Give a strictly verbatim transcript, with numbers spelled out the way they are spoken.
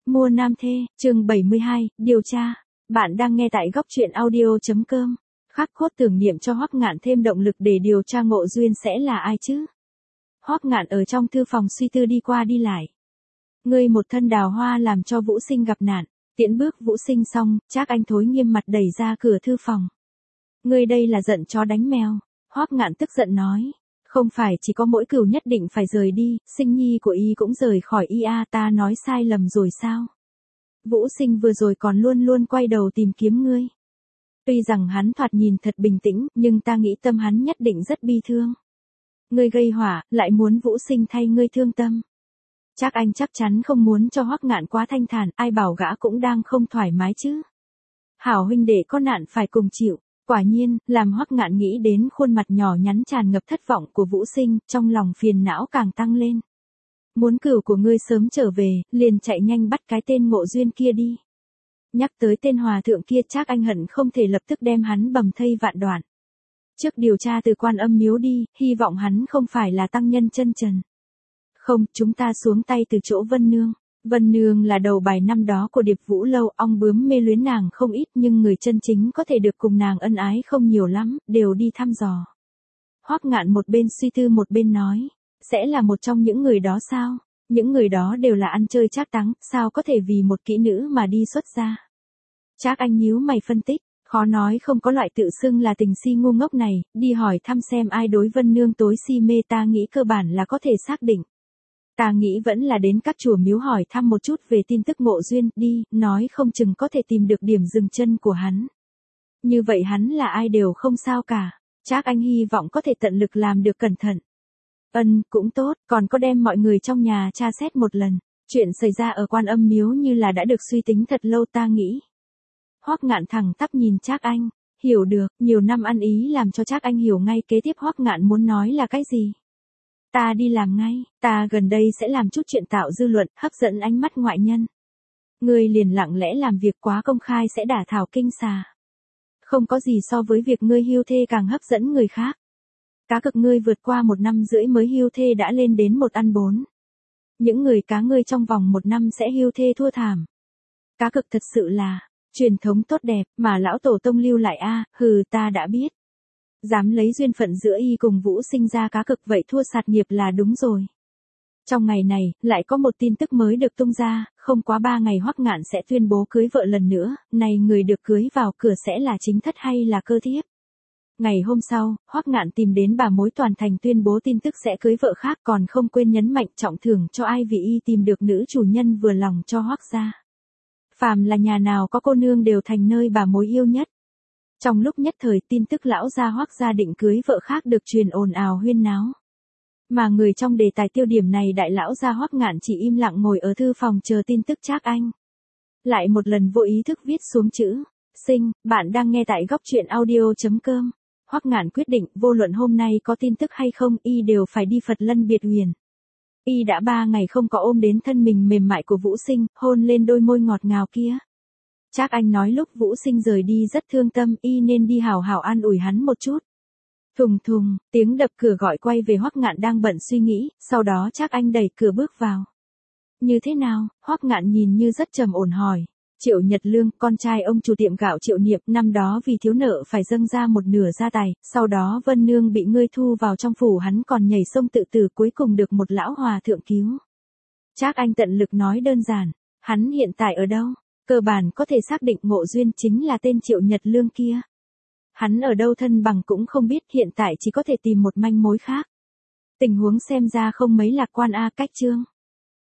Mua nam thê, chương bảy mươi hai, điều tra. Bạn đang nghe tại góc truyện audio.com. Khắc cốt tưởng niệm cho Hoắc Ngạn thêm động lực để điều tra Ngộ Duyên sẽ là ai chứ? Hoắc Ngạn ở trong thư phòng suy tư đi qua đi lại. Ngươi một thân đào hoa làm cho Vũ Sinh gặp nạn, tiễn bước Vũ Sinh xong, Trác Anh thối nghiêm mặt đẩy ra cửa thư phòng. Ngươi đây là giận chó đánh mèo, Hoắc Ngạn tức giận nói. Không phải chỉ có mỗi cửu nhất định phải rời đi, Sinh nhi của y cũng rời khỏi y a, ta nói sai lầm rồi sao? Vũ Sinh vừa rồi còn luôn luôn quay đầu tìm kiếm ngươi. Tuy rằng hắn thoạt nhìn thật bình tĩnh, nhưng ta nghĩ tâm hắn nhất định rất bi thương. Ngươi gây họa, lại muốn Vũ Sinh thay ngươi thương tâm. Trác Anh chắc chắn không muốn cho Hoắc Ngạn quá thanh thản, ai bảo gã cũng đang không thoải mái chứ. Hảo huynh đệ có nạn phải cùng chịu. Quả nhiên, làm Hoắc Ngạn nghĩ đến khuôn mặt nhỏ nhắn tràn ngập thất vọng của Vũ Sinh, trong lòng phiền não càng tăng lên. Muốn cửu của ngươi sớm trở về, liền chạy nhanh bắt cái tên Ngộ Duyên kia đi. Nhắc tới tên hòa thượng kia, Trác Anh hận không thể lập tức đem hắn bầm thây vạn đoạn. Trước điều tra từ Quan Âm miếu đi, hy vọng hắn không phải là tăng nhân chân trần. Không, chúng ta xuống tay từ chỗ Vân Nương. Vân Nương là đầu bài năm đó của Điệp Vũ Lâu, ong bướm mê luyến nàng không ít, nhưng người chân chính có thể được cùng nàng ân ái không nhiều lắm, đều đi thăm dò. Hoắc Ngạn một bên suy tư một bên nói, sẽ là một trong những người đó sao? Những người đó đều là ăn chơi trác táng, sao có thể vì một kỹ nữ mà đi xuất gia? Trác Anh nhíu mày phân tích, khó nói không có loại tự xưng là tình si ngu ngốc này, đi hỏi thăm xem ai đối Vân Nương tối si mê, ta nghĩ cơ bản là có thể xác định. Ta nghĩ vẫn là đến các chùa miếu hỏi thăm một chút về tin tức Ngộ Duyên, đi, nói không chừng có thể tìm được điểm dừng chân của hắn. Như vậy hắn là ai đều không sao cả. Trác Anh hy vọng có thể tận lực làm được cẩn thận. Ân, cũng tốt, còn có đem mọi người trong nhà tra xét một lần. Chuyện xảy ra ở Quan Âm miếu như là đã được suy tính thật lâu ta nghĩ. Hoắc Ngạn thẳng tắp nhìn Trác Anh, hiểu được, nhiều năm ăn ý làm cho Trác Anh hiểu ngay kế tiếp Hoắc Ngạn muốn nói là cái gì. Ta đi làm ngay, ta gần đây sẽ làm chút chuyện tạo dư luận, hấp dẫn ánh mắt ngoại nhân. Ngươi liền lặng lẽ làm việc quá công khai sẽ đả thảo kinh xà. Không có gì so với việc ngươi hưu thê càng hấp dẫn người khác. Cá cực ngươi vượt qua một năm rưỡi mới hưu thê đã lên đến một ăn bốn. Những người cá ngươi trong vòng một năm sẽ hưu thê thua thảm. Cá cực thật sự là truyền thống tốt đẹp mà lão tổ tông lưu lại a, hừ ta đã biết. Dám lấy duyên phận giữa y cùng Vũ Sinh ra cá cực vậy thua sạt nghiệp là đúng rồi. Trong ngày này, lại có một tin tức mới được tung ra, không quá ba ngày Hoắc Ngạn sẽ tuyên bố cưới vợ lần nữa, này người được cưới vào cửa sẽ là chính thất hay là cơ thiếp. Ngày hôm sau, Hoắc Ngạn tìm đến bà mối toàn thành tuyên bố tin tức sẽ cưới vợ khác, còn không quên nhấn mạnh trọng thưởng cho ai vì y tìm được nữ chủ nhân vừa lòng cho Hoắc gia. Phàm là nhà nào có cô nương đều thành nơi bà mối yêu nhất. Trong lúc nhất thời tin tức lão gia Hoắc gia định cưới vợ khác được truyền ồn ào huyên náo. Mà người trong đề tài tiêu điểm này đại lão gia Hoắc Ngạn chỉ im lặng ngồi ở thư phòng chờ tin tức Trác Anh. Lại một lần vô ý thức viết xuống chữ, Sinh, bạn đang nghe tại góc truyện audio.com. Hoắc Ngạn quyết định vô luận hôm nay có tin tức hay không y đều phải đi Phật Lân Biệt Huyền. Y đã ba ngày không có ôm đến thân mình mềm mại của Vũ Sinh, hôn lên đôi môi ngọt ngào kia. Trác Anh nói lúc Vũ Sinh rời đi rất thương tâm, y nên đi hào hào an ủi hắn một chút. Thùng thùng, tiếng đập cửa gọi quay về Hoắc Ngạn đang bận suy nghĩ, sau đó Trác Anh đẩy cửa bước vào. Như thế nào? Hoắc Ngạn nhìn như rất trầm ổn hỏi. Triệu Nhật Lương, con trai ông chủ tiệm gạo Triệu Niệm, năm đó vì thiếu nợ phải dâng ra một nửa gia tài, sau đó Vân Nương bị ngươi thu vào trong phủ, hắn còn nhảy sông tự tử, cuối cùng được một lão hòa thượng cứu. Trác Anh tận lực nói đơn giản, hắn hiện tại ở đâu? Cơ bản có thể xác định Ngộ Duyên chính là tên Triệu Nhật Lương kia. Hắn ở đâu thân bằng cũng không biết, hiện tại chỉ có thể tìm một manh mối khác. Tình huống xem ra không mấy lạc quan a. Cách chương